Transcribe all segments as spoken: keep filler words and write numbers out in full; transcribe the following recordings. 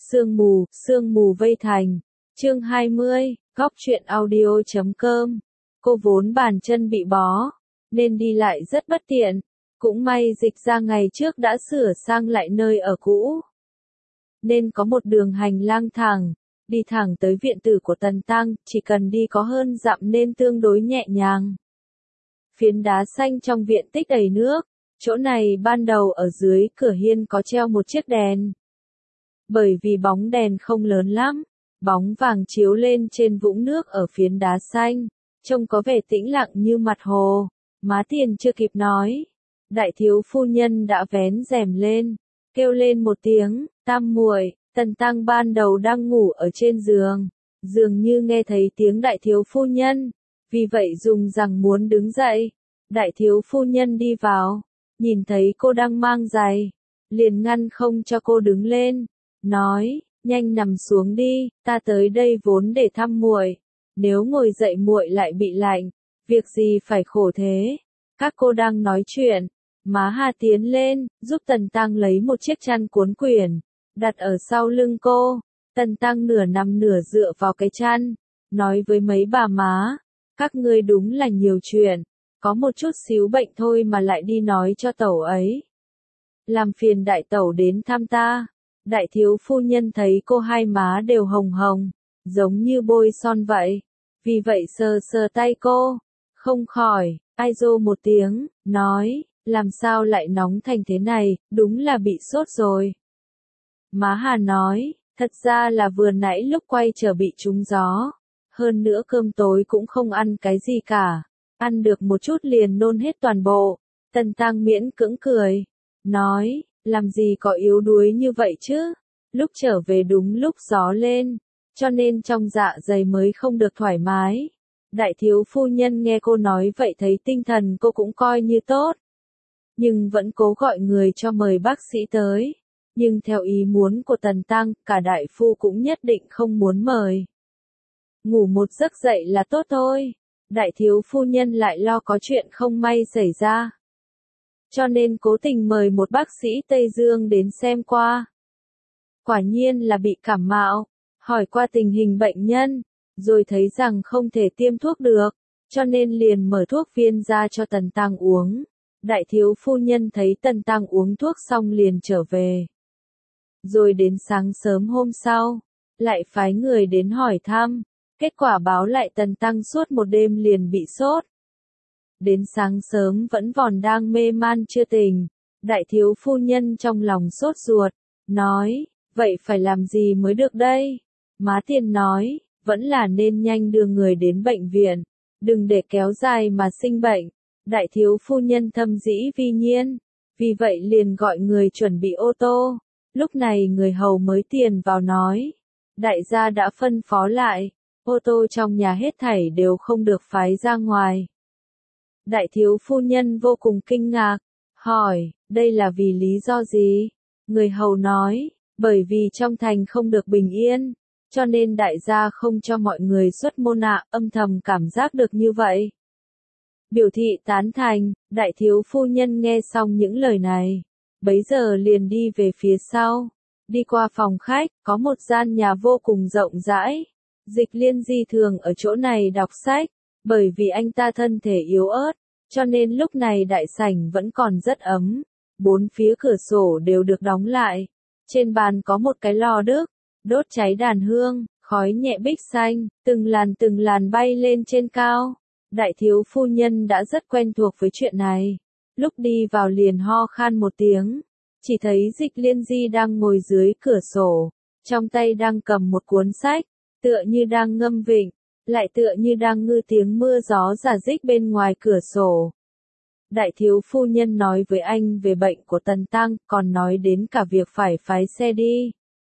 Sương mù, sương mù vây thành. Chương hai mươi, góc truyện audio chấm com. Cô vốn bàn chân bị bó, nên đi lại rất bất tiện. Cũng may Dịch ra ngày trước đã sửa sang lại nơi ở cũ, nên có một đường hành lang thẳng, đi thẳng tới viện tử của Tần Tăng, chỉ cần đi có hơn dặm nên tương đối nhẹ nhàng. Phiến đá xanh trong viện tích đầy nước, chỗ này ban đầu ở dưới cửa hiên có treo một chiếc đèn. Bởi vì bóng đèn không lớn lắm, bóng vàng chiếu lên trên vũng nước ở phiến đá xanh, trông có vẻ tĩnh lặng như mặt hồ. Má Tiền chưa kịp nói, đại thiếu phu nhân đã vén rèm lên, kêu lên một tiếng, Tam muội. Tần Tăng ban đầu đang ngủ ở trên giường, dường như nghe thấy tiếng đại thiếu phu nhân, vì vậy dùng rằng muốn đứng dậy. Đại thiếu phu nhân đi vào, nhìn thấy cô đang mang giày, liền ngăn không cho cô đứng lên, nói, nhanh nằm xuống đi, ta tới đây vốn để thăm muội, nếu ngồi dậy muội lại bị lạnh, việc gì phải khổ thế. Các cô đang nói chuyện, má Hà tiến lên, giúp Tần Tăng lấy một chiếc chăn cuốn quyển, đặt ở sau lưng cô. Tần Tăng nửa nằm nửa dựa vào cái chăn, nói với mấy bà má, các ngươi đúng là nhiều chuyện, có một chút xíu bệnh thôi mà lại đi nói cho tẩu ấy. Làm phiền đại tẩu đến thăm ta. Đại thiếu phu nhân thấy cô hai má đều hồng hồng, giống như bôi son vậy, vì vậy sờ sờ tay cô, không khỏi, ai rô một tiếng, nói, làm sao lại nóng thành thế này, đúng là bị sốt rồi. Má Hà nói, thật ra là vừa nãy lúc quay trở bị trúng gió, hơn nữa cơm tối cũng không ăn cái gì cả, ăn được một chút liền nôn hết toàn bộ. Tần Tăng miễn cưỡng cười, nói, làm gì có yếu đuối như vậy chứ, lúc trở về đúng lúc gió lên, cho nên trong dạ dày mới không được thoải mái. Đại thiếu phu nhân nghe cô nói vậy thấy tinh thần cô cũng coi như tốt, nhưng vẫn cố gọi người cho mời bác sĩ tới. Nhưng theo ý muốn của Tần Tăng, cả đại phu cũng nhất định không muốn mời. Ngủ một giấc dậy là tốt thôi. Đại thiếu phu nhân lại lo có chuyện không may xảy ra, cho nên cố tình mời một bác sĩ Tây Dương đến xem qua. Quả nhiên là bị cảm mạo, hỏi qua tình hình bệnh nhân, rồi thấy rằng không thể tiêm thuốc được, cho nên liền mở thuốc viên ra cho Tần Tăng uống. Đại thiếu phu nhân thấy Tần Tăng uống thuốc xong liền trở về. Rồi đến sáng sớm hôm sau, lại phái người đến hỏi thăm, kết quả báo lại Tần Tăng suốt một đêm liền bị sốt. Đến sáng sớm vẫn còn đang mê man chưa tỉnh, đại thiếu phu nhân trong lòng sốt ruột, nói, vậy phải làm gì mới được đây? Má Tiền nói, vẫn là nên nhanh đưa người đến bệnh viện, đừng để kéo dài mà sinh bệnh. Đại thiếu phu nhân thâm dĩ vi nhiên, vì vậy liền gọi người chuẩn bị ô tô. Lúc này người hầu mới tiền vào nói, đại gia đã phân phó lại, ô tô trong nhà hết thảy đều không được phái ra ngoài. Đại thiếu phu nhân vô cùng kinh ngạc, hỏi, đây là vì lý do gì? Người hầu nói, bởi vì trong thành không được bình yên, cho nên đại gia không cho mọi người xuất môn ạ. Âm thầm cảm giác được như vậy, biểu thị tán thành. Đại thiếu phu nhân nghe xong những lời này, bấy giờ liền đi về phía sau, đi qua phòng khách, có một gian nhà vô cùng rộng rãi. Dịch Liên Di thường ở chỗ này đọc sách, bởi vì anh ta thân thể yếu ớt, cho nên lúc này đại sảnh vẫn còn rất ấm. Bốn phía cửa sổ đều được đóng lại, trên bàn có một cái lò đức, đốt cháy đàn hương, khói nhẹ bích xanh, từng làn từng làn bay lên trên cao. Đại thiếu phu nhân đã rất quen thuộc với chuyện này, lúc đi vào liền ho khan một tiếng, chỉ thấy Dịch Liên Di đang ngồi dưới cửa sổ, trong tay đang cầm một cuốn sách, tựa như đang ngâm vịnh, lại tựa như đang ngư tiếng mưa gió rả rích bên ngoài cửa sổ. Đại thiếu phu nhân nói với anh về bệnh của Tần Tăng, còn nói đến cả việc phải phái xe đi.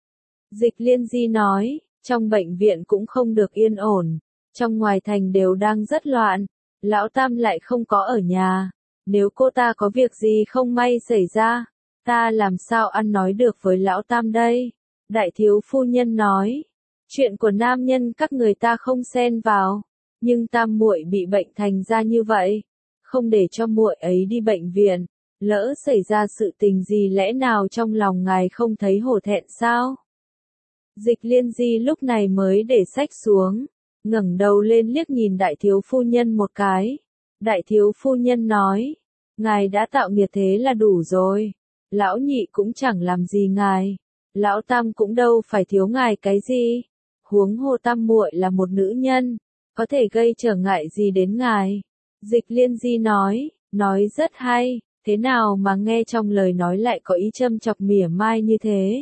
Dịch Liên Di nói, trong bệnh viện cũng không được yên ổn, trong ngoài thành đều đang rất loạn, lão Tam lại không có ở nhà, nếu cô ta có việc gì không may xảy ra, ta làm sao ăn nói được với lão Tam đây? Đại thiếu phu nhân nói, chuyện của nam nhân các người ta không xen vào, nhưng Tam muội bị bệnh thành ra như vậy, không để cho muội ấy đi bệnh viện, lỡ xảy ra sự tình gì lẽ nào trong lòng ngài không thấy hổ thẹn sao? Dịch Liên Di lúc này mới để sách xuống, ngẩng đầu lên liếc nhìn đại thiếu phu nhân một cái. Đại thiếu phu nhân nói, ngài đã tạo nghiệp thế là đủ rồi. Lão nhị cũng chẳng làm gì ngài. Lão tam cũng đâu phải thiếu ngài cái gì. Huống hồ tam muội là một nữ nhân, có thể gây trở ngại gì đến ngài. Dịch Liên Di nói, nói rất hay, thế nào mà nghe trong lời nói lại có ý châm chọc mỉa mai như thế.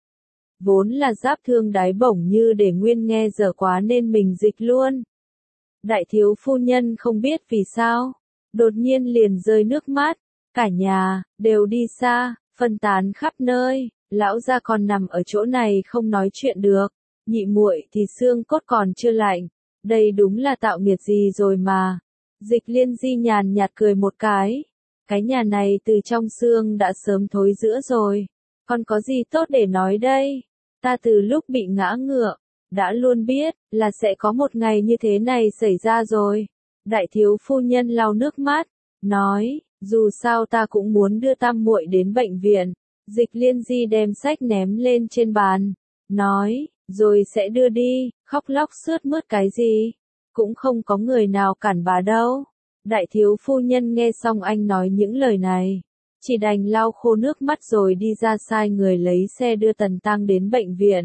Vốn là giáp thương đái bổng như để nguyên nghe dở quá nên mình dịch luôn. Đại thiếu phu nhân không biết vì sao, đột nhiên liền rơi nước mắt, cả nhà, đều đi xa, phân tán khắp nơi, lão gia còn nằm ở chỗ này không nói chuyện được, nhị muội thì xương cốt còn chưa lạnh, đây đúng là tạo nghiệt gì rồi mà. Dịch Liên Di nhàn nhạt cười một cái, cái nhà này từ trong xương đã sớm thối rữa rồi, còn có gì tốt để nói đây, ta từ lúc bị ngã ngựa, đã luôn biết, là sẽ có một ngày như thế này xảy ra rồi. Đại thiếu phu nhân lau nước mắt, nói, dù sao ta cũng muốn đưa tam muội đến bệnh viện. Dịch Liên Di đem sách ném lên trên bàn, nói, rồi sẽ đưa đi, khóc lóc sướt mướt cái gì, cũng không có người nào cản bà đâu. Đại thiếu phu nhân nghe xong anh nói những lời này, chỉ đành lau khô nước mắt rồi đi ra sai người lấy xe đưa Tần Tăng đến bệnh viện.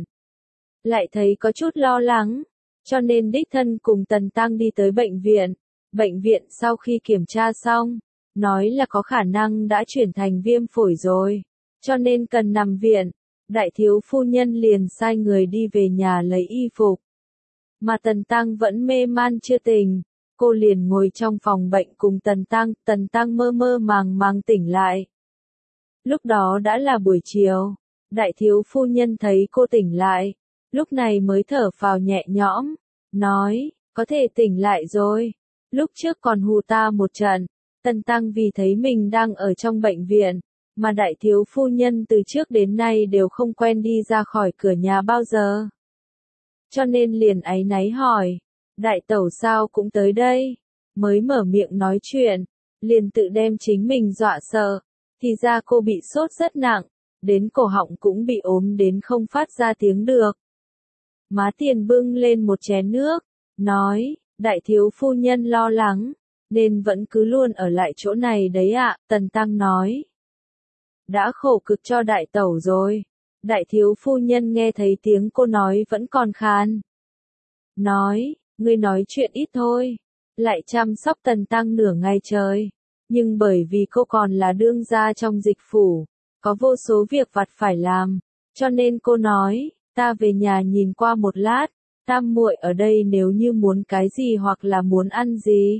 Lại thấy có chút lo lắng, cho nên đích thân cùng Tần Tăng đi tới bệnh viện. Bệnh viện sau khi kiểm tra xong, nói là có khả năng đã chuyển thành viêm phổi rồi, cho nên cần nằm viện. Đại thiếu phu nhân liền sai người đi về nhà lấy y phục. Mà Tần Tăng vẫn mê man chưa tỉnh, cô liền ngồi trong phòng bệnh cùng Tần Tăng, Tần Tăng mơ mơ màng màng tỉnh lại. Lúc đó đã là buổi chiều, đại thiếu phu nhân thấy cô tỉnh lại, lúc này mới thở phào nhẹ nhõm, nói, có thể tỉnh lại rồi, lúc trước còn hù ta một trận. Tần Tăng vì thấy mình đang ở trong bệnh viện, mà đại thiếu phu nhân từ trước đến nay đều không quen đi ra khỏi cửa nhà bao giờ. Cho nên liền áy náy hỏi, đại tẩu sao cũng tới đây, mới mở miệng nói chuyện, liền tự đem chính mình dọa sợ, thì ra cô bị sốt rất nặng, đến cổ họng cũng bị ốm đến không phát ra tiếng được. Má Tiền bưng lên một chén nước, nói, đại thiếu phu nhân lo lắng, nên vẫn cứ luôn ở lại chỗ này đấy ạ. Tần Tăng nói, đã khổ cực cho đại tẩu rồi. Đại thiếu phu nhân nghe thấy tiếng cô nói vẫn còn khàn, nói, ngươi nói chuyện ít thôi, lại chăm sóc Tần Tăng nửa ngày trời, nhưng bởi vì cô còn là đương gia trong dịch phủ, có vô số việc vặt phải làm, cho nên cô nói, ta về nhà nhìn qua một lát, tam muội ở đây nếu như muốn cái gì hoặc là muốn ăn gì,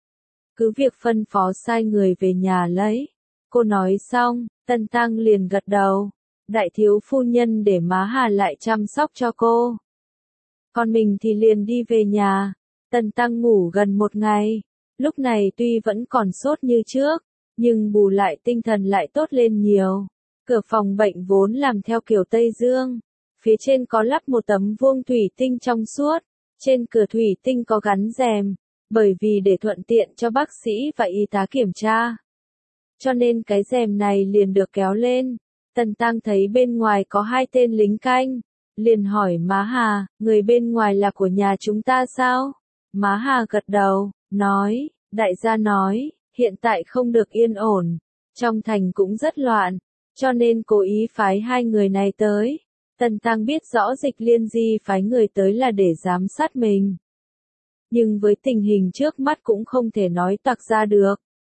cứ việc phân phó sai người về nhà lấy. Cô nói xong, Tần Tăng liền gật đầu, đại thiếu phu nhân để má Hà lại chăm sóc cho cô. Còn mình thì liền đi về nhà. Tần Tăng ngủ gần một ngày, lúc này tuy vẫn còn sốt như trước, nhưng bù lại tinh thần lại tốt lên nhiều. Cửa phòng bệnh vốn làm theo kiểu Tây Dương, phía trên có lắp một tấm vuông thủy tinh trong suốt, trên cửa thủy tinh có gắn rèm, bởi vì để thuận tiện cho bác sĩ và y tá kiểm tra. Cho nên cái rèm này liền được kéo lên. Tần Tăng thấy bên ngoài có hai tên lính canh, liền hỏi má Hà, người bên ngoài là của nhà chúng ta sao? Má Hà gật đầu, nói, đại gia nói, hiện tại không được yên ổn, trong thành cũng rất loạn, cho nên cố ý phái hai người này tới. Tần Tăng biết rõ Dịch Liên Di phái người tới là để giám sát mình, nhưng với tình hình trước mắt cũng không thể nói toạc ra được.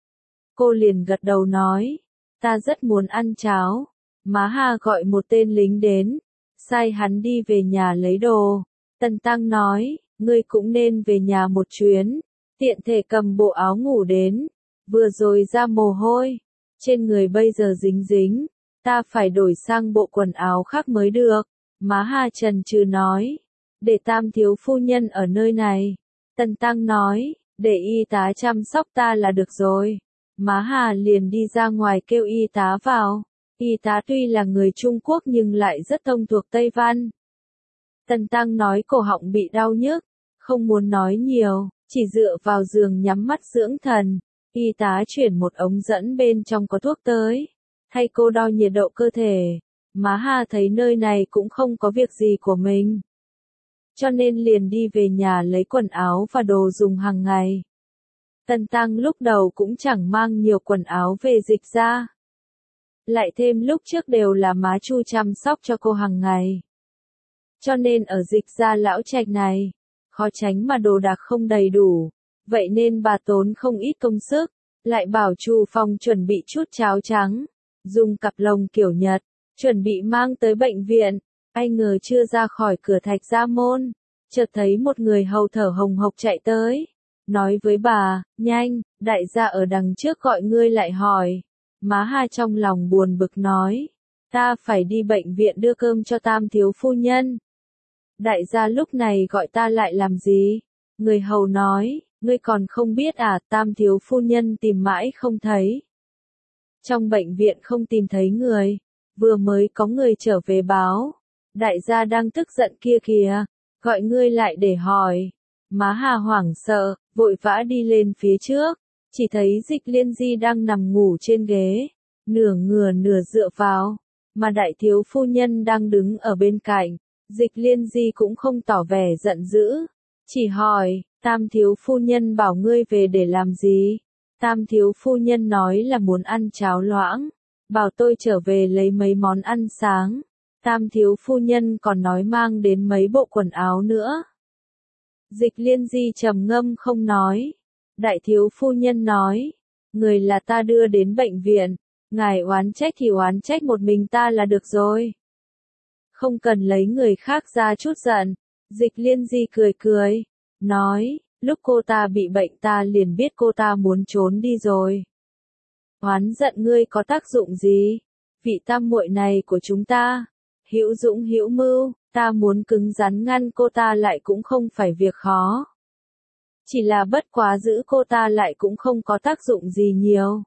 Cô liền gật đầu nói, ta rất muốn ăn cháo. Má Hà gọi một tên lính đến, sai hắn đi về nhà lấy đồ. Tần Tăng nói, ngươi cũng nên về nhà một chuyến, tiện thể cầm bộ áo ngủ đến, vừa rồi ra mồ hôi, trên người bây giờ dính dính, ta phải đổi sang bộ quần áo khác mới được. Má Hà chần chừ nói, để tam thiếu phu nhân ở nơi này. Tần Tăng nói, để y tá chăm sóc ta là được rồi. Má Hà liền đi ra ngoài kêu y tá vào. Y tá tuy là người Trung Quốc nhưng lại rất thông thuộc Tây Văn. Tần Tăng nói cổ họng bị đau nhức, không muốn nói nhiều, chỉ dựa vào giường nhắm mắt dưỡng thần. Y tá chuyển một ống dẫn bên trong có thuốc tới, thay cô đo nhiệt độ cơ thể. Má Hà thấy nơi này cũng không có việc gì của mình, cho nên liền đi về nhà lấy quần áo và đồ dùng hàng ngày. Tần Tăng lúc đầu cũng chẳng mang nhiều quần áo về Dịch ra. Lại thêm lúc trước đều là má Chu chăm sóc cho cô hàng ngày. Cho nên ở Dịch ra lão trạch này, khó tránh mà đồ đạc không đầy đủ, vậy nên bà tốn không ít công sức, lại bảo Chu Phong chuẩn bị chút cháo trắng, dùng cặp lồng kiểu Nhật, chuẩn bị mang tới bệnh viện. Ai ngờ chưa ra khỏi cửa Thạch Gia môn, chợt thấy một người hầu thở hồng hộc chạy tới, nói với bà, nhanh, đại gia ở đằng trước gọi ngươi lại hỏi. Má Hà trong lòng buồn bực nói, ta phải đi bệnh viện đưa cơm cho Tam thiếu phu nhân. Đại gia lúc này gọi ta lại làm gì? Người hầu nói, ngươi còn không biết à, Tam thiếu phu nhân tìm mãi không thấy. Trong bệnh viện không tìm thấy người, vừa mới có người trở về báo, đại gia đang tức giận kia kìa, gọi ngươi lại để hỏi. Má Hà hoảng sợ, vội vã đi lên phía trước, chỉ thấy Dịch Liên Di đang nằm ngủ trên ghế, nửa ngửa nửa dựa vào, mà đại thiếu phu nhân đang đứng ở bên cạnh. Dịch Liên Di cũng không tỏ vẻ giận dữ, chỉ hỏi, Tam thiếu phu nhân bảo ngươi về để làm gì? Tam thiếu phu nhân nói là muốn ăn cháo loãng, bảo tôi trở về lấy mấy món ăn sáng. Tam thiếu phu nhân còn nói mang đến mấy bộ quần áo nữa. Dịch Liên Di trầm ngâm không nói. Đại thiếu phu nhân nói, người là ta đưa đến bệnh viện, ngài oán trách thì oán trách một mình ta là được rồi. Không cần lấy người khác ra chút giận. Dịch Liên Di cười cười, nói, lúc cô ta bị bệnh ta liền biết cô ta muốn trốn đi rồi. Oán giận ngươi có tác dụng gì? Vị tam muội này của chúng ta, hữu dũng hữu mưu, ta muốn cứng rắn ngăn cô ta lại cũng không phải việc khó. Chỉ là bất quá giữ cô ta lại cũng không có tác dụng gì nhiều.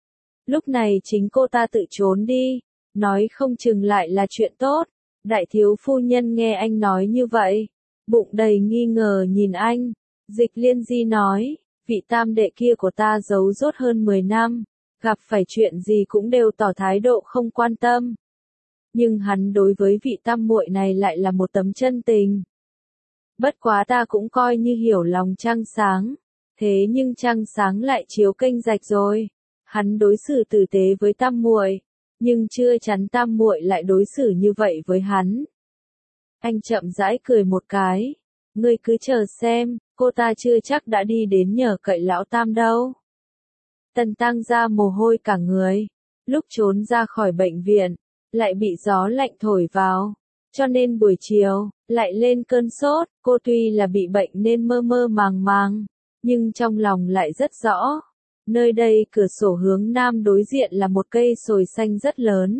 Lúc này chính cô ta tự trốn đi, nói không chừng lại là chuyện tốt. Đại thiếu phu nhân nghe anh nói như vậy, bụng đầy nghi ngờ nhìn anh. Dịch Liên Di nói, vị tam đệ kia của ta giấu dốt hơn mười năm, gặp phải chuyện gì cũng đều tỏ thái độ không quan tâm. Nhưng hắn đối với vị tam muội này lại là một tấm chân tình. Bất quá ta cũng coi như hiểu lòng trăng sáng, thế nhưng trăng sáng lại chiếu kênh rạch rồi. Hắn đối xử tử tế với tam muội, nhưng chưa chắn tam muội lại đối xử như vậy với hắn. Anh chậm rãi cười một cái, ngươi cứ chờ xem, cô ta chưa chắc đã đi đến nhờ cậy lão tam đâu. Tần Tăng ra mồ hôi cả người, lúc trốn ra khỏi bệnh viện, lại bị gió lạnh thổi vào, cho nên buổi chiều, lại lên cơn sốt. Cô tuy là bị bệnh nên mơ mơ màng màng, nhưng trong lòng lại rất rõ. Nơi đây cửa sổ hướng nam đối diện là một cây sồi xanh rất lớn.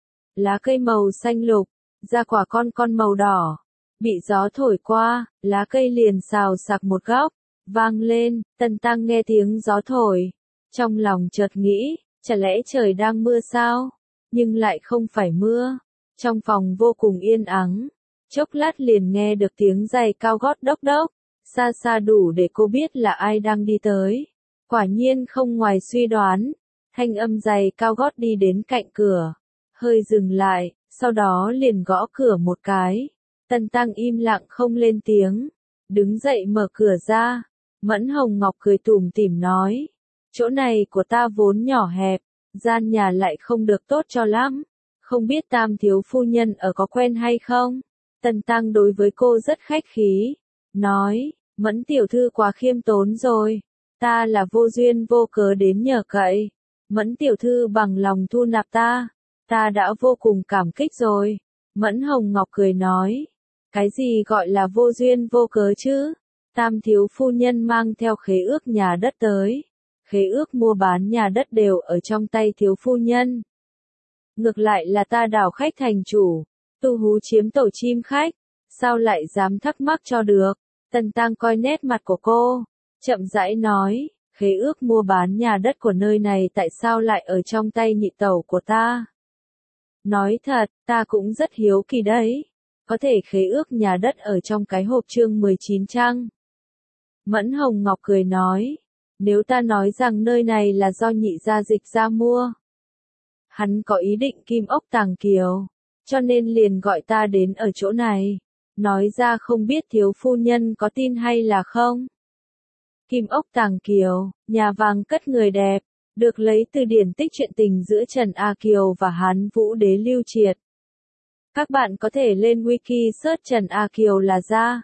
Lá cây màu xanh lục, ra quả con con màu đỏ. Bị gió thổi qua, lá cây liền xào xạc một góc, vang lên. Tần Tăng nghe tiếng gió thổi, trong lòng chợt nghĩ, chả lẽ trời đang mưa sao? Nhưng lại không phải mưa. Trong phòng vô cùng yên ắng, chốc lát liền nghe được tiếng giày cao gót đốc đốc, xa xa đủ để cô biết là ai đang đi tới. Quả nhiên không ngoài suy đoán, thanh âm giày cao gót đi đến cạnh cửa, hơi dừng lại, sau đó liền gõ cửa một cái. Tần Tăng im lặng không lên tiếng, đứng dậy mở cửa ra. Mẫn Hồng Ngọc cười tủm tỉm nói, chỗ này của ta vốn nhỏ hẹp, gian nhà lại không được tốt cho lắm, không biết Tam thiếu phu nhân ở có quen hay không? Tần Tăng đối với cô rất khách khí, nói, Mẫn tiểu thư quá khiêm tốn rồi, ta là vô duyên vô cớ đến nhờ cậy, Mẫn tiểu thư bằng lòng thu nạp ta, ta đã vô cùng cảm kích rồi. Mẫn Hồng Ngọc cười nói, cái gì gọi là vô duyên vô cớ chứ? Tam thiếu phu nhân mang theo khế ước nhà đất tới, khế ước mua bán nhà đất đều ở trong tay thiếu phu nhân. Ngược lại là ta đảo khách thành chủ, tu hú chiếm tổ chim khách, sao lại dám thắc mắc cho được? Tần Tăng coi nét mặt của cô, chậm rãi nói, khế ước mua bán nhà đất của nơi này tại sao lại ở trong tay nhị tẩu của ta? Nói thật, ta cũng rất hiếu kỳ đấy, có thể khế ước nhà đất ở trong cái hộp chương mười chín chăng? Mẫn Hồng Ngọc cười nói, nếu ta nói rằng nơi này là do nhị gia Dịch ra mua, hắn có ý định kim ốc tàng kiều, cho nên liền gọi ta đến ở chỗ này. Nói ra không biết thiếu phu nhân có tin hay là không? Kim ốc tàng kiều, nhà vàng cất người đẹp, được lấy từ điển tích chuyện tình giữa Trần A Kiều và Hán Vũ Đế Lưu Triệt. Các bạn có thể lên wiki search Trần A Kiều là ra.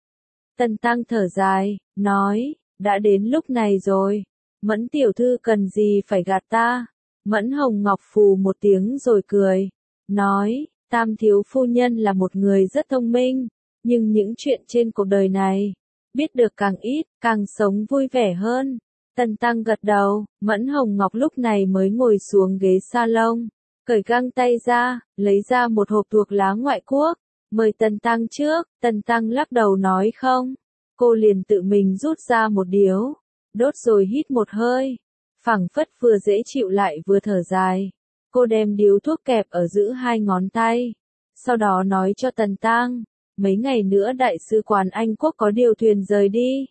Tần Tăng thở dài, nói, đã đến lúc này rồi, Mẫn tiểu thư cần gì phải gạt ta? Mẫn Hồng Ngọc phù một tiếng rồi cười, nói, Tam thiếu phu nhân là một người rất thông minh, nhưng những chuyện trên cuộc đời này, biết được càng ít, càng sống vui vẻ hơn. Tần Tăng gật đầu, Mẫn Hồng Ngọc lúc này mới ngồi xuống ghế salon, cởi găng tay ra, lấy ra một hộp thuộc lá ngoại quốc, mời Tần Tăng trước. Tần Tăng lắc đầu nói không, cô liền tự mình rút ra một điếu, đốt rồi hít một hơi, phảng phất vừa dễ chịu lại vừa thở dài. Cô đem điếu thuốc kẹp ở giữa hai ngón tay, sau đó nói cho Tần Tăng, mấy ngày nữa đại sứ quán Anh Quốc có điều thuyền rời đi.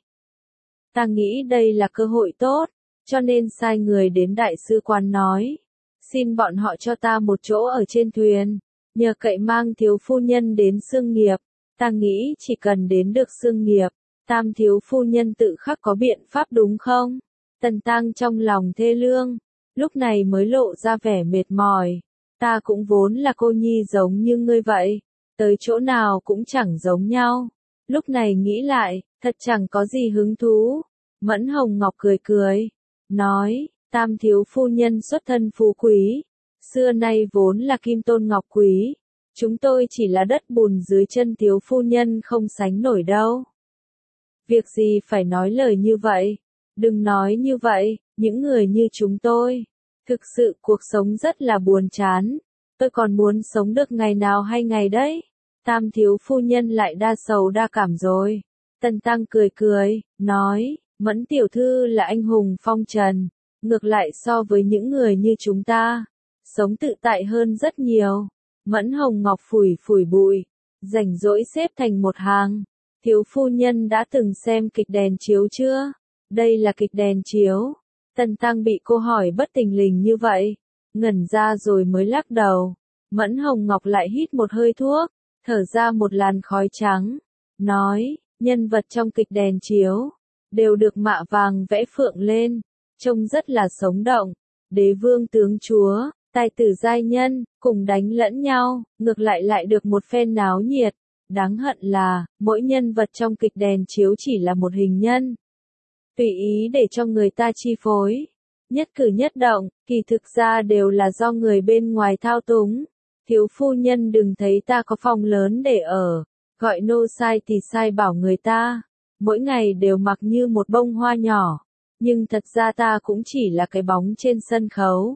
Ta nghĩ đây là cơ hội tốt, cho nên sai người đến đại sứ quán nói, xin bọn họ cho ta một chỗ ở trên thuyền, nhờ cậy mang thiếu phu nhân đến Xương Nghiệp. Ta nghĩ chỉ cần đến được Xương Nghiệp, Tam thiếu phu nhân tự khắc có biện pháp đúng không? Tần Tăng trong lòng thê lương, lúc này mới lộ ra vẻ mệt mỏi. Ta cũng vốn là cô nhi giống như ngươi vậy, tới chỗ nào cũng chẳng giống nhau. Lúc này nghĩ lại, thật chẳng có gì hứng thú. Mẫn Hồng Ngọc cười cười, nói, Tam thiếu phu nhân xuất thân phú quý, xưa nay vốn là kim tôn ngọc quý, chúng tôi chỉ là đất bùn dưới chân thiếu phu nhân không sánh nổi đâu. Việc gì phải nói lời như vậy? Đừng nói như vậy, những người như chúng tôi, thực sự cuộc sống rất là buồn chán, tôi còn muốn sống được ngày nào hay ngày đấy. Tam thiếu phu nhân lại đa sầu đa cảm rồi. Tần Tăng cười cười, nói, Mẫn tiểu thư là anh hùng phong trần, ngược lại so với những người như chúng ta, sống tự tại hơn rất nhiều. Mẫn Hồng Ngọc phủi phủi bụi, rảnh rỗi xếp thành một hàng. Thiếu phu nhân đã từng xem kịch đèn chiếu chưa? Đây là kịch đèn chiếu. Tần Tăng bị cô hỏi bất tình lình như vậy, ngẩn ra rồi mới lắc đầu. Mẫn Hồng Ngọc lại hít một hơi thuốc, thở ra một làn khói trắng, nói, nhân vật trong kịch đèn chiếu, đều được mạ vàng vẽ phượng lên, trông rất là sống động. Đế vương tướng chúa, tài tử giai nhân, cùng đánh lẫn nhau, ngược lại lại được một phen náo nhiệt. Đáng hận là, mỗi nhân vật trong kịch đèn chiếu chỉ là một hình nhân, tùy ý để cho người ta chi phối. Nhất cử nhất động, kỳ thực ra đều là do người bên ngoài thao túng. Thiếu phu nhân đừng thấy ta có phòng lớn để ở, gọi nô sai thì sai bảo người ta, mỗi ngày đều mặc như một bông hoa nhỏ, nhưng thật ra ta cũng chỉ là cái bóng trên sân khấu.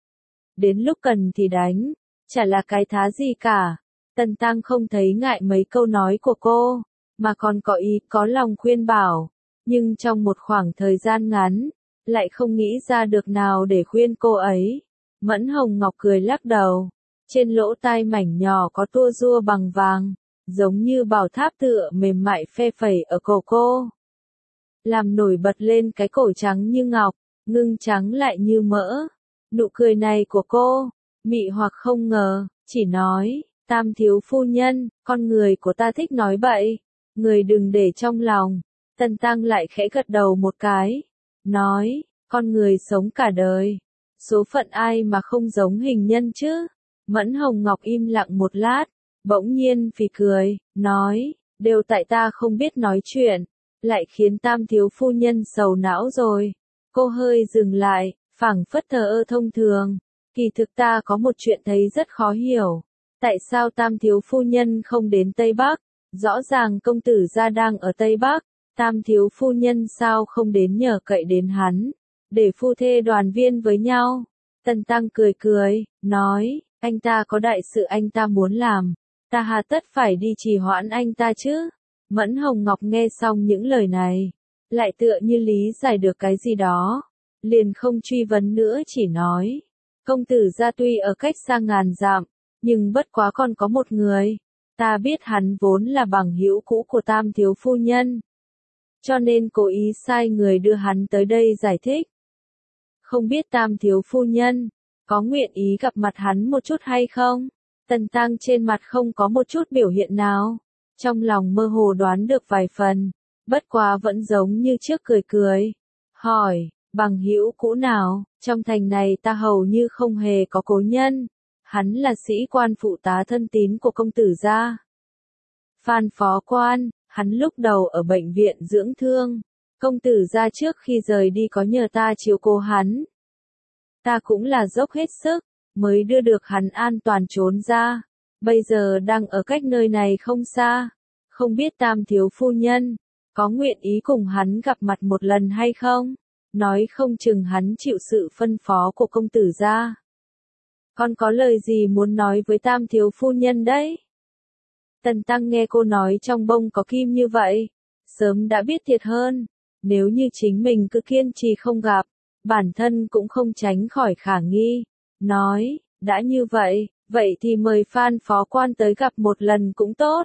Đến lúc cần thì đánh, chả là cái thá gì cả. Tần Tăng không thấy ngại mấy câu nói của cô, mà còn có ý có lòng khuyên bảo, nhưng trong một khoảng thời gian ngắn, lại không nghĩ ra được nào để khuyên cô ấy. Mẫn Hồng Ngọc cười lắc đầu, trên lỗ tai mảnh nhỏ có tua rua bằng vàng, giống như bảo tháp tựa mềm mại phe phẩy ở cổ cô, làm nổi bật lên cái cổ trắng như ngọc, ngưng trắng lại như mỡ. Nụ cười này của cô, mị hoặc không ngờ, chỉ nói, Tam thiếu phu nhân, con người của ta thích nói bậy, người đừng để trong lòng. Tần Tăng lại khẽ gật đầu một cái, nói, con người sống cả đời, số phận ai mà không giống hình nhân chứ? Mẫn Hồng Ngọc im lặng một lát, bỗng nhiên phì cười, nói, đều tại ta không biết nói chuyện, lại khiến Tam thiếu phu nhân sầu não rồi. Cô hơi dừng lại, phảng phất thờ ơ thông thường, kỳ thực ta có một chuyện thấy rất khó hiểu. Tại sao Tam thiếu phu nhân không đến Tây Bắc? Rõ ràng công tử gia đang ở Tây Bắc, Tam thiếu phu nhân sao không đến nhờ cậy đến hắn, để phu thê đoàn viên với nhau? Tần Tăng cười cười, nói, anh ta có đại sự anh ta muốn làm, ta hà tất phải đi trì hoãn anh ta chứ? Mẫn Hồng Ngọc nghe xong những lời này, lại tựa như lý giải được cái gì đó, liền không truy vấn nữa, chỉ nói, công tử gia tuy ở cách xa ngàn dặm, nhưng bất quá còn có một người, ta biết hắn vốn là bằng hữu cũ của Tam thiếu phu nhân, cho nên cố ý sai người đưa hắn tới đây giải thích. Không biết Tam thiếu phu nhân có nguyện ý gặp mặt hắn một chút hay không? Tần Tăng trên mặt không có một chút biểu hiện nào, trong lòng mơ hồ đoán được vài phần, bất quá vẫn giống như trước cười cười, hỏi, bằng hữu cũ nào, trong thành này ta hầu như không hề có cố nhân, hắn là sĩ quan phụ tá thân tín của công tử gia. Phan Phó Quan, hắn lúc đầu ở bệnh viện dưỡng thương, công tử gia trước khi rời đi có nhờ ta chiếu cố hắn. Ta cũng là dốc hết sức, mới đưa được hắn an toàn trốn ra, bây giờ đang ở cách nơi này không xa, không biết Tam thiếu phu nhân, có nguyện ý cùng hắn gặp mặt một lần hay không, nói không chừng hắn chịu sự phân phó của công tử gia. Con có lời gì muốn nói với Tam thiếu phu nhân đấy? Tần Tăng nghe cô nói trong bông có kim như vậy, sớm đã biết thiệt hơn, nếu như chính mình cứ kiên trì không gặp, bản thân cũng không tránh khỏi khả nghi, nói, đã như vậy, vậy thì mời Phan Phó Quan tới gặp một lần cũng tốt.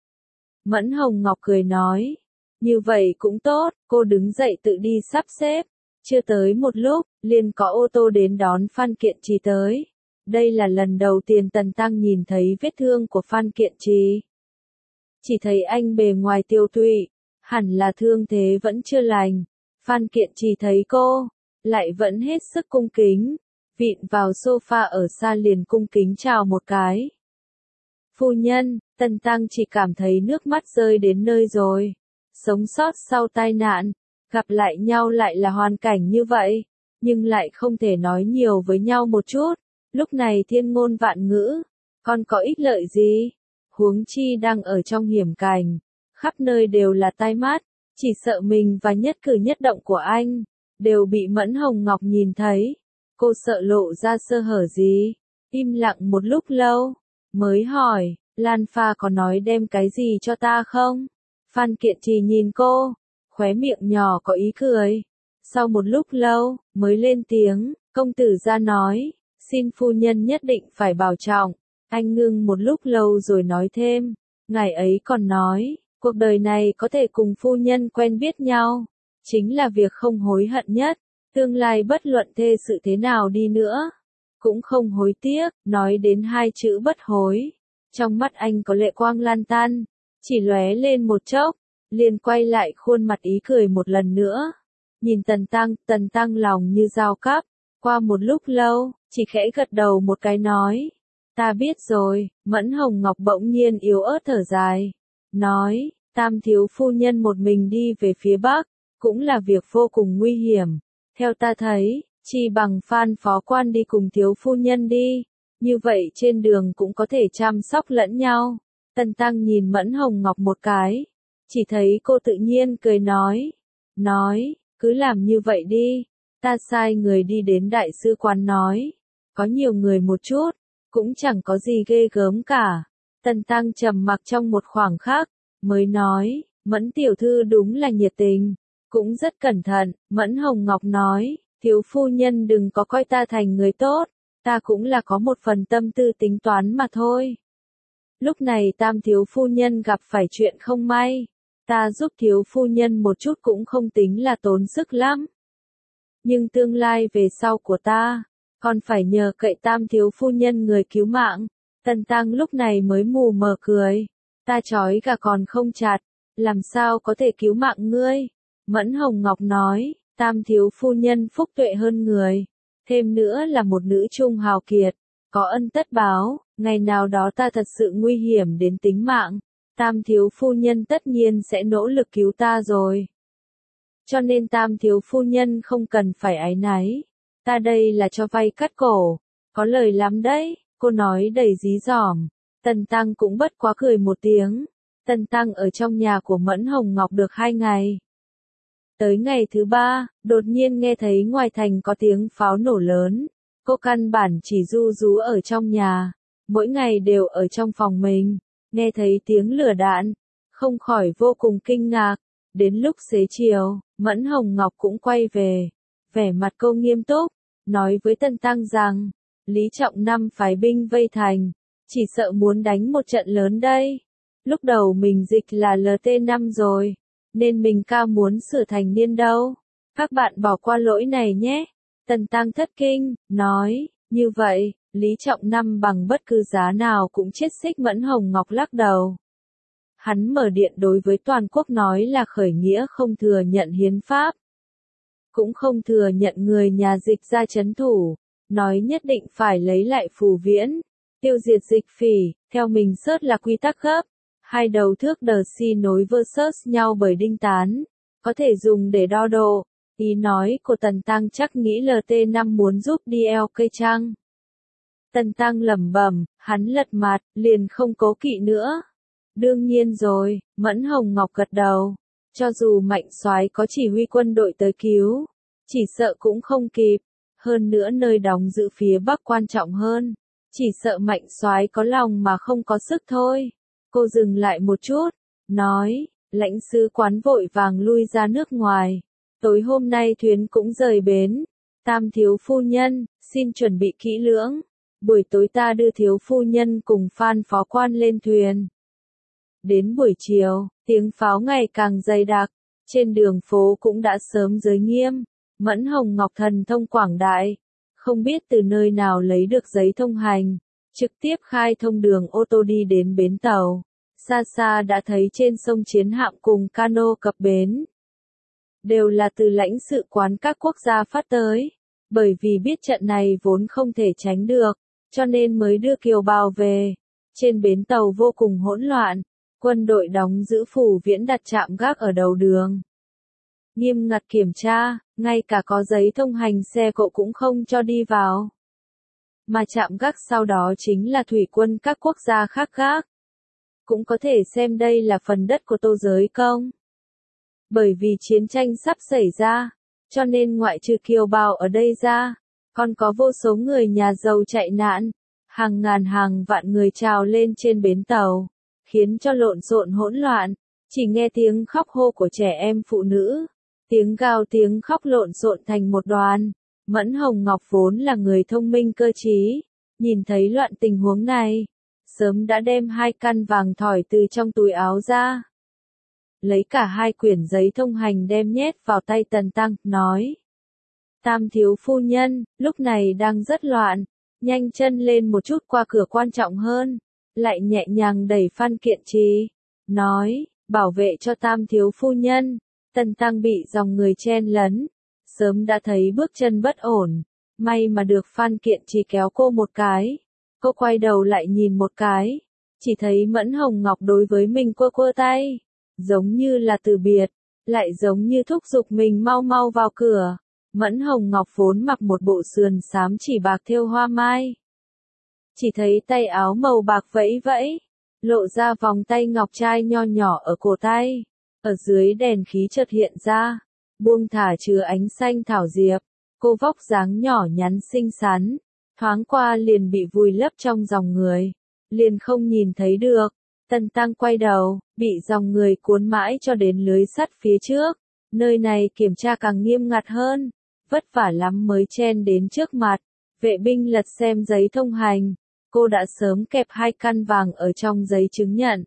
Mẫn Hồng Ngọc cười nói, như vậy cũng tốt, cô đứng dậy tự đi sắp xếp, chưa tới một lúc, liền có ô tô đến đón Phan Kiện Trì tới. Đây là lần đầu tiên Tần Tăng nhìn thấy vết thương của Phan Kiện Trì. Chỉ thấy anh bề ngoài tiêu tụy, hẳn là thương thế vẫn chưa lành. Phan Kiện Trì thấy cô, lại vẫn hết sức cung kính, vịn vào sofa ở xa liền cung kính chào một cái. Phu nhân, Tần Tăng chỉ cảm thấy nước mắt rơi đến nơi rồi. Sống sót sau tai nạn, gặp lại nhau lại là hoàn cảnh như vậy, nhưng lại không thể nói nhiều với nhau một chút. Lúc này thiên ngôn vạn ngữ, còn có ích lợi gì? Huống chi đang ở trong hiểm cảnh, khắp nơi đều là tai mắt, chỉ sợ mình và nhất cử nhất động của anh, đều bị Mẫn Hồng Ngọc nhìn thấy. Cô sợ lộ ra sơ hở gì? Im lặng một lúc lâu, mới hỏi, Lan Pha có nói đem cái gì cho ta không? Phan Kiện Trì nhìn cô, khóe miệng nhỏ có ý cười. Sau một lúc lâu, mới lên tiếng, công tử gia nói, xin phu nhân nhất định phải bảo trọng. Anh ngưng một lúc lâu rồi nói thêm, ngài ấy còn nói, cuộc đời này có thể cùng phu nhân quen biết nhau, chính là việc không hối hận nhất, tương lai bất luận thê sự thế nào đi nữa, cũng không hối tiếc. Nói đến hai chữ bất hối, trong mắt anh có lệ quang lan tan, chỉ lóe lên một chốc, liền quay lại khuôn mặt ý cười một lần nữa. Nhìn Tần Tăng, Tần Tăng lòng như dao cắp, qua một lúc lâu, chỉ khẽ gật đầu một cái nói, ta biết rồi. Mẫn Hồng Ngọc bỗng nhiên yếu ớt thở dài, nói, Tam thiếu phu nhân một mình đi về phía Bắc, cũng là việc vô cùng nguy hiểm. Theo ta thấy, chi bằng Phan Phó Quan đi cùng thiếu phu nhân đi, như vậy trên đường cũng có thể chăm sóc lẫn nhau. Tần Tăng nhìn Mẫn Hồng Ngọc một cái, chỉ thấy cô tự nhiên cười nói, nói, cứ làm như vậy đi, ta sai người đi đến đại sứ quán nói, có nhiều người một chút, cũng chẳng có gì ghê gớm cả. Tần Tăng trầm mặc trong một khoảng khắc, mới nói, Mẫn tiểu thư đúng là nhiệt tình, cũng rất cẩn thận. Mẫn Hồng Ngọc nói, thiếu phu nhân đừng có coi ta thành người tốt, ta cũng là có một phần tâm tư tính toán mà thôi. Lúc này Tam thiếu phu nhân gặp phải chuyện không may, ta giúp thiếu phu nhân một chút cũng không tính là tốn sức lắm. Nhưng tương lai về sau của ta, còn phải nhờ cậy Tam thiếu phu nhân người cứu mạng. Tần Tăng lúc này mới mù mờ cười, ta trói gà còn không chặt, làm sao có thể cứu mạng ngươi? Mẫn Hồng Ngọc nói, Tam thiếu phu nhân phúc tuệ hơn người, thêm nữa là một nữ trung hào kiệt, có ân tất báo, ngày nào đó ta thật sự nguy hiểm đến tính mạng, Tam thiếu phu nhân tất nhiên sẽ nỗ lực cứu ta rồi. Cho nên Tam thiếu phu nhân không cần phải áy náy, ta đây là cho vay cắt cổ, có lời lắm đấy, cô nói đầy dí dỏm. Tần Tăng cũng bất quá cười một tiếng. Tần Tăng ở trong nhà của Mẫn Hồng Ngọc được hai ngày. Tới ngày thứ ba, đột nhiên nghe thấy ngoài thành có tiếng pháo nổ lớn. Cô căn bản chỉ ru rú ở trong nhà, mỗi ngày đều ở trong phòng mình, nghe thấy tiếng lửa đạn, không khỏi vô cùng kinh ngạc. Đến lúc xế chiều, Mẫn Hồng Ngọc cũng quay về, vẻ mặt cô nghiêm túc, nói với Tần Tăng rằng, Lý Trọng Năm phái binh vây thành, chỉ sợ muốn đánh một trận lớn đây. Lúc đầu mình dịch là L T năm rồi, nên mình ca muốn sửa thành niên đâu. Các bạn bỏ qua lỗi này nhé. Tần Tăng thất kinh, nói, Như vậy, Lý Trọng Năm bằng bất cứ giá nào cũng chết xích Mẫn Hồng Ngọc lắc đầu. Hắn mở điện đối với toàn quốc nói là khởi nghĩa không thừa nhận hiến pháp. Cũng không thừa nhận người nhà Dịch ra trấn thủ, nói nhất định phải lấy lại Phù Viễn, tiêu diệt Dịch Phỉ, theo mình sớt là quy tắc gấp. Hai đầu thước đờ si nối versus nhau bởi đinh tán, có thể dùng để đo độ. Ý nói của Tần Tăng chắc nghĩ L T năm muốn giúp đi eo cây trăng. Tần Tăng lẩm bẩm, hắn lật mặt, liền không cố kỵ nữa. Đương nhiên rồi, Mẫn Hồng Ngọc gật đầu. Cho dù Mạnh Soái có chỉ huy quân đội tới cứu, chỉ sợ cũng không kịp. Hơn nữa nơi đóng giữ phía Bắc quan trọng hơn, chỉ sợ Mạnh Soái có lòng mà không có sức thôi. Cô dừng lại một chút, nói, lãnh sứ quán vội vàng lui ra nước ngoài. Tối hôm nay thuyền cũng rời bến. Tam thiếu phu nhân, xin chuẩn bị kỹ lưỡng. Buổi tối ta đưa thiếu phu nhân cùng Phan phó quan lên thuyền. Đến buổi chiều, tiếng pháo ngày càng dày đặc. Trên đường phố cũng đã sớm giới nghiêm. Mẫn Hồng Ngọc thần thông quảng đại. Không biết từ nơi nào lấy được giấy thông hành. Trực tiếp khai thông đường ô tô đi đến bến tàu. Xa xa đã thấy trên sông chiến hạm cùng cano cập bến. Đều là từ lãnh sự quán các quốc gia phát tới. Bởi vì biết trận này vốn không thể tránh được, cho nên mới đưa kiều bào về. Trên bến tàu vô cùng hỗn loạn. Quân đội đóng giữ Phù Viễn đặt trạm gác ở đầu đường. Nghiêm ngặt kiểm tra, ngay cả có giấy thông hành xe cộ cũng không cho đi vào. Mà trạm gác sau đó chính là thủy quân các quốc gia khác gác. Cũng có thể xem đây là phần đất của Tô Giới Công. Bởi vì chiến tranh sắp xảy ra, cho nên ngoại trừ kiều bào ở đây ra, còn có vô số người nhà giàu chạy nạn, hàng ngàn hàng vạn người trào lên trên bến tàu, khiến cho lộn xộn hỗn loạn, chỉ nghe tiếng khóc hô của trẻ em phụ nữ, tiếng gào tiếng khóc lộn xộn thành một đoàn. Mẫn Hồng Ngọc vốn là người thông minh cơ trí, nhìn thấy loạn tình huống này, sớm đã đem hai căn vàng thỏi từ trong túi áo ra. Lấy cả hai quyển giấy thông hành đem nhét vào tay Tần Tăng, nói. Tam thiếu phu nhân, lúc này đang rất loạn, nhanh chân lên một chút qua cửa quan trọng hơn, lại nhẹ nhàng đẩy Phan Kiện Trì, nói, bảo vệ cho tam thiếu phu nhân. Tần Tăng bị dòng người chen lấn, sớm đã thấy bước chân bất ổn, may mà được Phan Kiện Trì kéo cô một cái. Cô quay đầu lại nhìn một cái, chỉ thấy Mẫn Hồng Ngọc đối với mình quơ quơ tay, giống như là từ biệt, lại giống như thúc giục mình mau mau vào cửa. Mẫn Hồng Ngọc vốn mặc một bộ sườn xám chỉ bạc thêu hoa mai. Chỉ thấy tay áo màu bạc vẫy vẫy, lộ ra vòng tay ngọc trai nho nhỏ ở cổ tay, ở dưới đèn khí chợt hiện ra, buông thả chứa ánh xanh thảo diệp, cô vóc dáng nhỏ nhắn xinh xắn, thoáng qua liền bị vùi lấp trong dòng người, liền không nhìn thấy được. Tần Tăng quay đầu, bị dòng người cuốn mãi cho đến lưới sắt phía trước, nơi này kiểm tra càng nghiêm ngặt hơn, vất vả lắm mới chen đến trước mặt. Vệ binh lật xem giấy thông hành, cô đã sớm kẹp hai căn vàng ở trong giấy chứng nhận.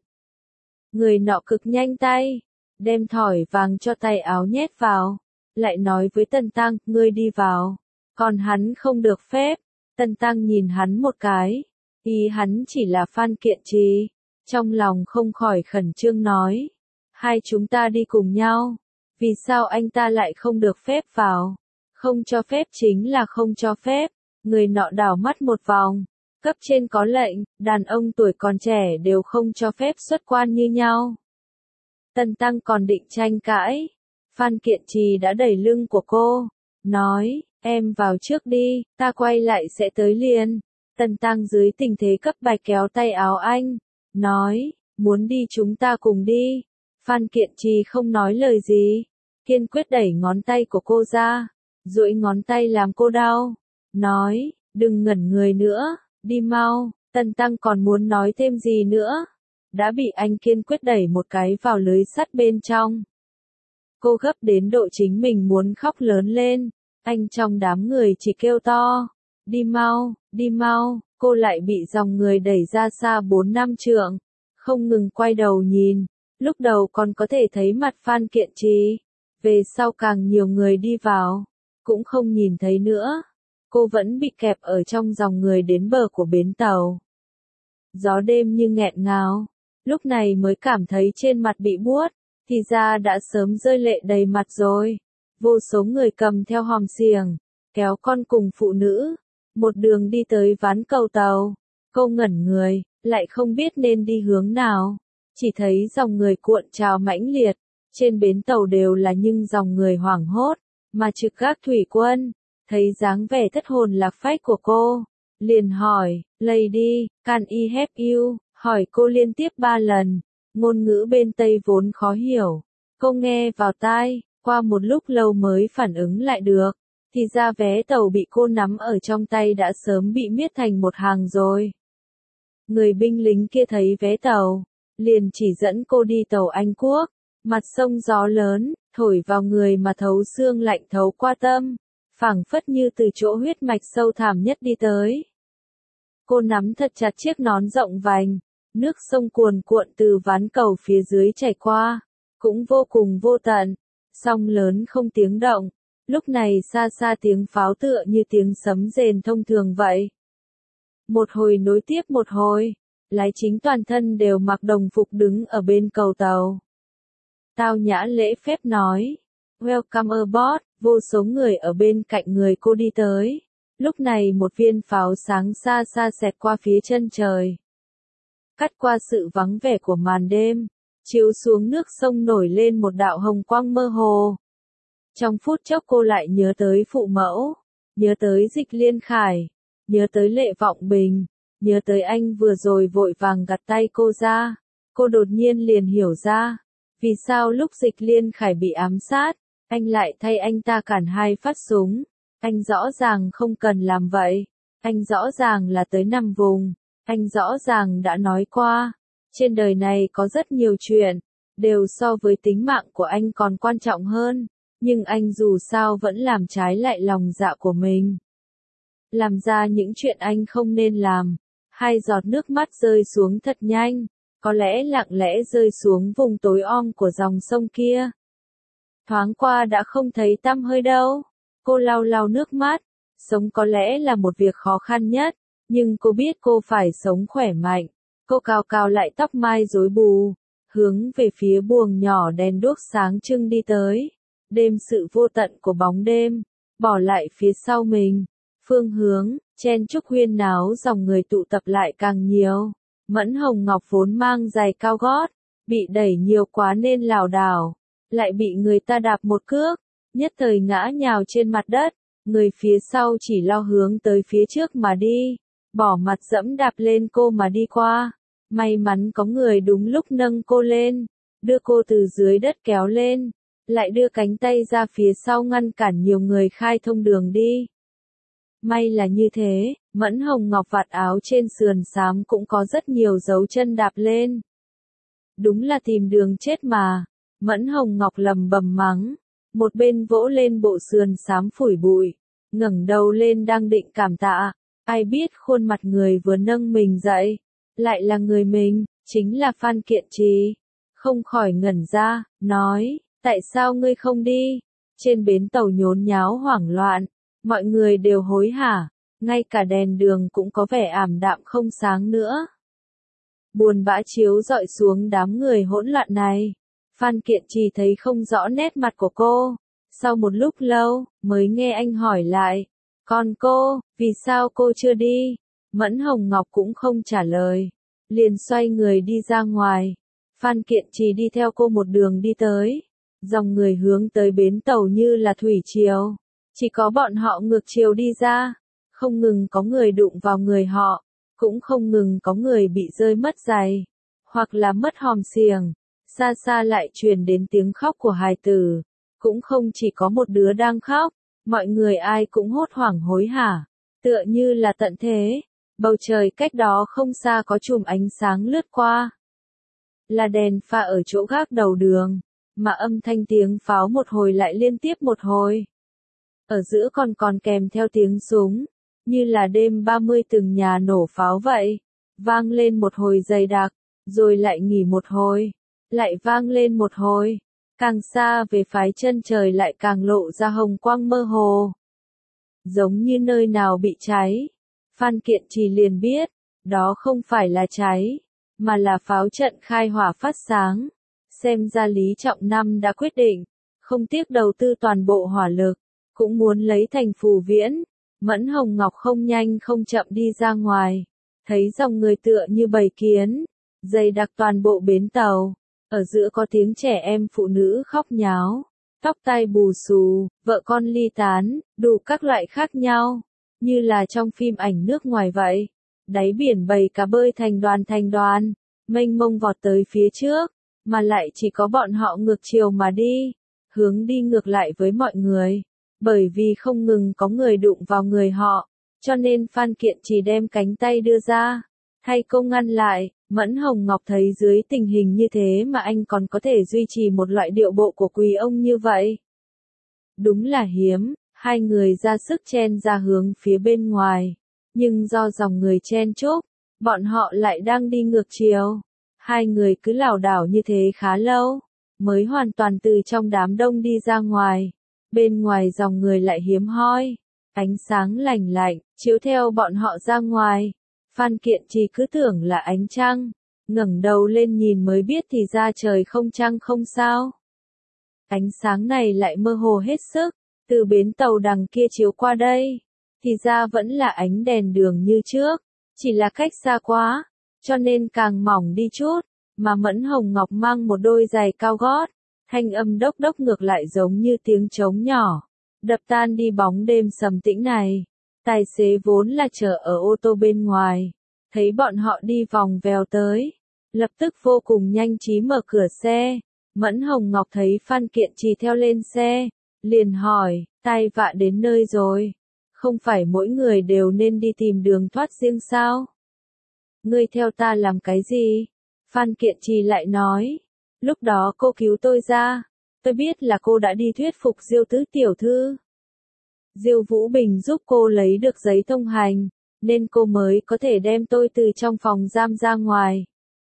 Người nọ cực nhanh tay, đem thỏi vàng cho tay áo nhét vào, lại nói với Tần Tăng, ngươi đi vào, còn hắn không được phép. Tần Tăng nhìn hắn một cái, ý hắn chỉ là Phan Kiện Trì, trong lòng không khỏi khẩn trương nói, hai chúng ta đi cùng nhau, vì sao anh ta lại không được phép vào? Không cho phép chính là không cho phép. Người nọ đảo mắt một vòng, cấp trên có lệnh, đàn ông tuổi còn trẻ đều không cho phép xuất quan như nhau. Tần Tăng còn định tranh cãi, Phan Kiện Trì đã đẩy lưng của cô, nói, em vào trước đi, ta quay lại sẽ tới liền. Tần Tăng dưới tình thế cấp bách kéo tay áo anh, nói, muốn đi chúng ta cùng đi. Phan Kiện Trì không nói lời gì, kiên quyết đẩy ngón tay của cô ra, duỗi ngón tay làm cô đau, nói, đừng ngẩn người nữa, đi mau. Tần Tăng còn muốn nói thêm gì nữa, đã bị anh kiên quyết đẩy một cái vào lưới sắt bên trong. Cô gấp đến độ chính mình muốn khóc lớn lên, anh trong đám người chỉ kêu to, đi mau, đi mau, cô lại bị dòng người đẩy ra xa bốn năm trượng, không ngừng quay đầu nhìn, lúc đầu còn có thể thấy mặt Phan Kiện Trì, về sau càng nhiều người đi vào, cũng không nhìn thấy nữa. cô vẫn bị kẹp ở trong dòng người đến bờ của bến tàu. Gió đêm như nghẹn ngào, lúc này mới cảm thấy trên mặt bị buốt, thì ra đã sớm rơi lệ đầy mặt rồi. Vô số người cầm theo hòm xiềng, kéo con cùng phụ nữ, một đường đi tới ván cầu tàu. Cô ngẩn người, lại không biết nên đi hướng nào, chỉ thấy dòng người cuộn trào mãnh liệt, trên bến tàu đều là những dòng người hoảng hốt, mà trực gác thủy quân, thấy dáng vẻ thất hồn lạc phách của cô, liền hỏi, Lady, can I help you? Hỏi cô liên tiếp ba lần, ngôn ngữ bên Tây vốn khó hiểu, cô nghe vào tai, qua một lúc lâu mới phản ứng lại được, thì ra vé tàu bị cô nắm ở trong tay đã sớm bị miết thành một hàng rồi. Người binh lính kia thấy vé tàu, liền chỉ dẫn cô đi tàu Anh Quốc, mặt sông gió lớn, thổi vào người mà thấu xương lạnh thấu qua tâm, phảng phất như từ chỗ huyết mạch sâu thẳm nhất đi tới. Cô nắm thật chặt chiếc nón rộng vành, nước sông cuồn cuộn từ ván cầu phía dưới chảy qua, cũng vô cùng vô tận, song lớn không tiếng động, lúc này xa xa tiếng pháo tựa như tiếng sấm rền thông thường vậy. Một hồi nối tiếp một hồi, lái chính toàn thân đều mặc đồng phục đứng ở bên cầu tàu. Tao nhã lễ phép nói, welcome aboard, vô số người ở bên cạnh người cô đi tới. Lúc này một viên pháo sáng xa xa xẹt qua phía chân trời. Cắt qua sự vắng vẻ của màn đêm, chiếu xuống nước sông nổi lên một đạo hồng quang mơ hồ. Trong phút chốc cô lại nhớ tới phụ mẫu, nhớ tới Dịch Liên Khải, nhớ tới Lệ Vọng Bình, nhớ tới anh vừa rồi vội vàng gạt tay cô ra. Cô đột nhiên liền hiểu ra, vì sao lúc Dịch Liên Khải bị ám sát, anh lại thay anh ta cản hai phát súng. Anh rõ ràng không cần làm vậy, anh rõ ràng là tới nằm vùng, anh rõ ràng đã nói qua, trên đời này có rất nhiều chuyện, đều so với tính mạng của anh còn quan trọng hơn, nhưng anh dù sao vẫn làm trái lại lòng dạ của mình. Làm ra những chuyện anh không nên làm, hai giọt nước mắt rơi xuống thật nhanh, có lẽ lặng lẽ rơi xuống vùng tối om của dòng sông kia. Thoáng qua đã không thấy tăm hơi đâu. Cô lau lau nước mắt, sống có lẽ là một việc khó khăn nhất, nhưng cô biết cô phải sống khỏe mạnh. Cô cào cào lại tóc mai rối bù, hướng về phía buồng nhỏ đèn đuốc sáng trưng đi tới. Đêm sự vô tận của bóng đêm, bỏ lại phía sau mình. Phương hướng, chen chúc huyên náo dòng người tụ tập lại càng nhiều. Mẫn Hồng Ngọc vốn mang giày cao gót, bị đẩy nhiều quá nên lảo đảo, lại bị người ta đạp một cước. Nhất thời ngã nhào trên mặt đất, người phía sau chỉ lo hướng tới phía trước mà đi, bỏ mặt dẫm đạp lên cô mà đi qua. May mắn có người đúng lúc nâng cô lên, đưa cô từ dưới đất kéo lên, lại đưa cánh tay ra phía sau ngăn cản nhiều người khai thông đường đi. May là như thế, Mẫn Hồng Ngọc vạt áo trên sườn xám cũng có rất nhiều dấu chân đạp lên. Đúng là tìm đường chết mà, Mẫn Hồng Ngọc lầm bầm mắng. Một bên vỗ lên bộ sườn xám phủi bụi, ngẩng đầu lên đang định cảm tạ, ai biết khuôn mặt người vừa nâng mình dậy, lại là người mình, chính là Phan Kiện Trì. Không khỏi ngẩn ra, nói, tại sao ngươi không đi? Trên bến tàu nhốn nháo hoảng loạn, mọi người đều hối hả, ngay cả đèn đường cũng có vẻ ảm đạm không sáng nữa. Buồn bã chiếu rọi xuống đám người hỗn loạn này. Phan Kiện Trì thấy không rõ nét mặt của cô, sau một lúc lâu, mới nghe anh hỏi lại, còn cô, vì sao cô chưa đi? Mẫn Hồng Ngọc cũng không trả lời, liền xoay người đi ra ngoài. Phan Kiện Trì đi theo cô một đường đi tới, dòng người hướng tới bến tàu như là thủy triều, chỉ có bọn họ ngược chiều đi ra, không ngừng có người đụng vào người họ, cũng không ngừng có người bị rơi mất giày, hoặc là mất hòm xiềng. Xa xa lại truyền đến tiếng khóc của hài tử, cũng không chỉ có một đứa đang khóc, mọi người ai cũng hốt hoảng hối hả, tựa như là tận thế. Bầu trời cách đó không xa có chùm ánh sáng lướt qua, là đèn pha ở chỗ gác đầu đường, mà âm thanh tiếng pháo một hồi lại liên tiếp một hồi. Ở giữa còn còn kèm theo tiếng súng, như là đêm ba mươi từng nhà nổ pháo vậy, vang lên một hồi dày đặc, rồi lại nghỉ một hồi. Lại vang lên một hồi, càng xa về phái chân trời lại càng lộ ra hồng quang mơ hồ. giống như nơi nào bị cháy. Phan Kiện Trì liền biết, đó không phải là cháy, mà là pháo trận khai hỏa phát sáng. Xem ra Lý Trọng Năm đã quyết định, không tiếc đầu tư toàn bộ hỏa lực, cũng muốn lấy thành Phù Viễn. Mẫn Hồng Ngọc không nhanh không chậm đi ra ngoài, thấy dòng người tựa như bầy kiến, dày đặc toàn bộ bến tàu, ở giữa có tiếng trẻ em phụ nữ khóc nháo, tóc tai bù xù, vợ con ly tán, đủ các loại khác nhau, như là trong phim ảnh nước ngoài vậy. Đáy biển bầy cá bơi thành đoàn thành đoàn, mênh mông vọt tới phía trước, mà lại chỉ có bọn họ ngược chiều mà đi, hướng đi ngược lại với mọi người. Bởi vì không ngừng có người đụng vào người họ, cho nên Phan Kiện Trì đem cánh tay đưa ra, thay cô ngăn lại. Mẫn Hồng Ngọc thấy dưới tình hình như thế mà anh còn có thể duy trì một loại điệu bộ của quý ông như vậy. Đúng là hiếm, hai người ra sức chen ra hướng phía bên ngoài, nhưng do dòng người chen chúc, bọn họ lại đang đi ngược chiều. Hai người cứ lảo đảo như thế khá lâu, mới hoàn toàn từ trong đám đông đi ra ngoài. Bên ngoài dòng người lại hiếm hoi, ánh sáng lành lạnh, chiếu theo bọn họ ra ngoài. Phan Kiện Trì cứ tưởng là ánh trăng, ngẩng đầu lên nhìn mới biết thì ra trời không trăng không sao. Ánh sáng này lại mơ hồ hết sức, từ bến tàu đằng kia chiếu qua đây, thì ra vẫn là ánh đèn đường như trước, chỉ là cách xa quá, cho nên càng mỏng đi chút, mà Mẫn Hồng Ngọc mang một đôi giày cao gót, thanh âm đốc đốc ngược lại giống như tiếng trống nhỏ, đập tan đi bóng đêm sầm tĩnh này. Tài xế vốn là chờ ở ô tô bên ngoài, thấy bọn họ đi vòng vèo tới, lập tức vô cùng nhanh trí mở cửa xe. Mẫn Hồng Ngọc thấy Phan Kiện Trì theo lên xe, liền hỏi, tai vạ đến nơi rồi, không phải mỗi người đều nên đi tìm đường thoát riêng sao? Ngươi theo ta làm cái gì? Phan Kiện Trì lại nói, lúc đó cô cứu tôi ra, tôi biết là cô đã đi thuyết phục Diêu Tứ tiểu thư. Diêu Vũ Bình giúp cô lấy được giấy thông hành, nên cô mới có thể đem tôi từ trong phòng giam ra ngoài.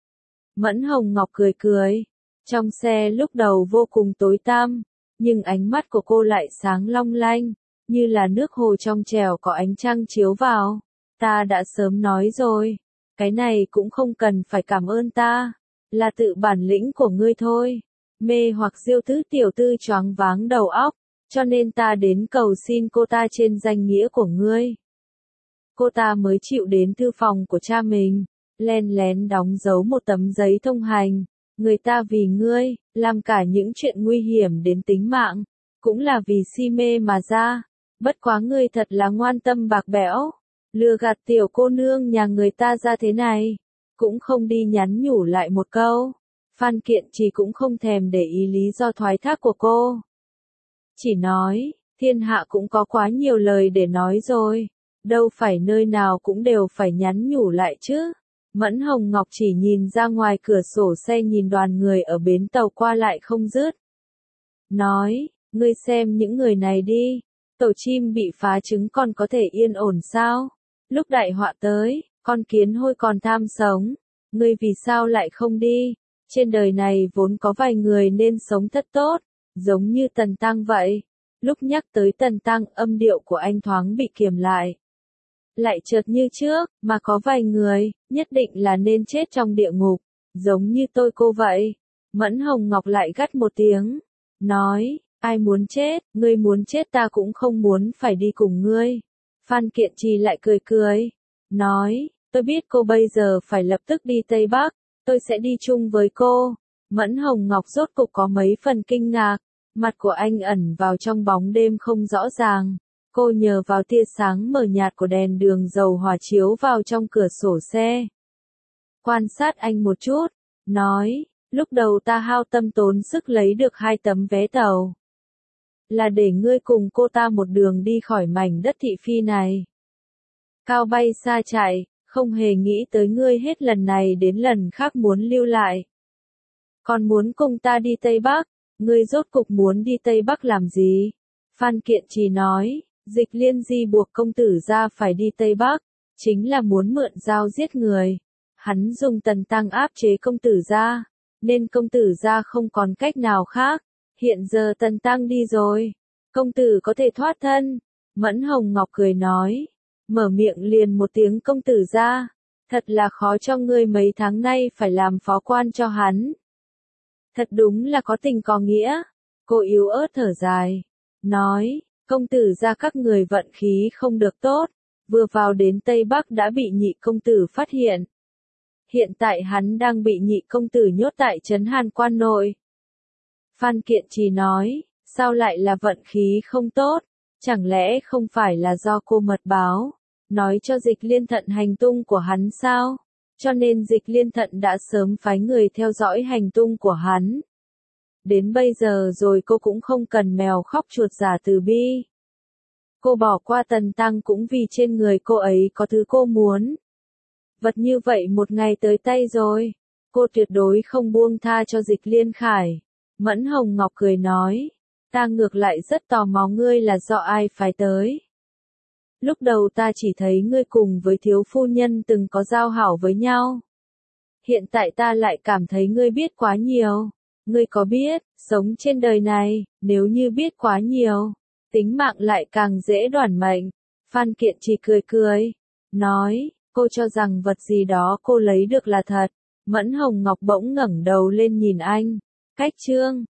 Mẫn Hồng Ngọc cười cười, trong xe lúc đầu vô cùng tối tăm, nhưng ánh mắt của cô lại sáng long lanh, như là nước hồ trong trẻo có ánh trăng chiếu vào. Ta đã sớm nói rồi, cái này cũng không cần phải cảm ơn ta, là tự bản lĩnh của ngươi thôi. Mê hoặc Diêu Tứ tiểu thư choáng váng đầu óc, cho nên ta đến cầu xin cô ta trên danh nghĩa của ngươi. Cô ta mới chịu đến thư phòng của cha mình, len lén đóng dấu một tấm giấy thông hành. Người ta vì ngươi, làm cả những chuyện nguy hiểm đến tính mạng, cũng là vì si mê mà ra. Bất quá ngươi thật là ngoan tâm bạc bẽo, lừa gạt tiểu cô nương nhà người ta ra thế này, cũng không đi nhắn nhủ lại một câu. Phan Kiện Trì cũng không thèm để ý lý do thoái thác của cô. Chỉ nói, thiên hạ cũng có quá nhiều lời để nói rồi, đâu phải nơi nào cũng đều phải nhắn nhủ lại chứ. Mẫn Hồng Ngọc chỉ nhìn ra ngoài cửa sổ xe nhìn đoàn người ở bến tàu qua lại không dứt. Nói, ngươi xem những người này đi, tổ chim bị phá trứng còn có thể yên ổn sao? Lúc đại họa tới, con kiến hôi còn tham sống, ngươi vì sao lại không đi? Trên đời này vốn có vài người nên sống thật tốt, giống như Tần Tăng vậy. Lúc nhắc tới Tần Tăng, âm điệu của anh thoáng bị kiềm lại. Lại chợt như trước, mà có vài người, nhất định là nên chết trong địa ngục, giống như tôi cô vậy. Mẫn Hồng Ngọc lại gắt một tiếng, nói, ai muốn chết, ngươi muốn chết ta cũng không muốn phải đi cùng ngươi. Phan Kiện Trì lại cười cười, nói, tôi biết cô bây giờ phải lập tức đi Tây Bắc, tôi sẽ đi chung với cô. Mẫn Hồng Ngọc rốt cục có mấy phần kinh ngạc, mặt của anh ẩn vào trong bóng đêm không rõ ràng. Cô nhờ vào tia sáng mờ nhạt của đèn đường dầu hỏa chiếu vào trong cửa sổ xe. Quan sát anh một chút, nói, lúc đầu ta hao tâm tốn sức lấy được hai tấm vé tàu. Là để ngươi cùng cô ta một đường đi khỏi mảnh đất thị phi này. Cao bay xa chạy, không hề nghĩ tới ngươi hết lần này đến lần khác muốn lưu lại. Còn muốn cùng ta đi Tây Bắc, ngươi rốt cục muốn đi Tây Bắc làm gì? Phan Kiện Trì nói. Dịch Liên Di buộc công tử gia phải đi Tây Bắc, chính là muốn mượn dao giết người. Hắn dùng Tần Tăng áp chế công tử gia, nên công tử gia không còn cách nào khác. Hiện giờ Tần Tăng đi rồi, công tử có thể thoát thân, Mẫn Hồng Ngọc cười nói, mở miệng liền một tiếng công tử ra, thật là khó cho ngươi mấy tháng nay phải làm phó quan cho hắn. Thật đúng là có tình có nghĩa, cô yếu ớt thở dài, nói, công tử ra các người vận khí không được tốt, vừa vào đến Tây Bắc đã bị nhị công tử phát hiện. Hiện tại hắn đang bị nhị công tử nhốt tại trấn Hàn Quan nội. Phan Kiện Trì nói, sao lại là vận khí không tốt, chẳng lẽ không phải là do cô mật báo, nói cho Dịch Liên Thận hành tung của hắn sao, cho nên Dịch Liên Thận đã sớm phái người theo dõi hành tung của hắn. Đến bây giờ rồi cô cũng không cần mèo khóc chuột giả từ bi. Cô bỏ qua Tần Tăng cũng vì trên người cô ấy có thứ cô muốn. Vật như vậy một ngày tới tay rồi, cô tuyệt đối không buông tha cho Dịch Liên Khải. Mẫn Hồng Ngọc cười nói, ta ngược lại rất tò mò ngươi là do ai phái tới. Lúc đầu ta chỉ thấy ngươi cùng với thiếu phu nhân từng có giao hảo với nhau. Hiện tại ta lại cảm thấy ngươi biết quá nhiều. Ngươi có biết, sống trên đời này, nếu như biết quá nhiều, tính mạng lại càng dễ đoản mệnh. Phan Kiện Trì cười cười, nói, cô cho rằng vật gì đó cô lấy được là thật. Mẫn Hồng Ngọc bỗng ngẩng đầu lên nhìn anh. Cách chương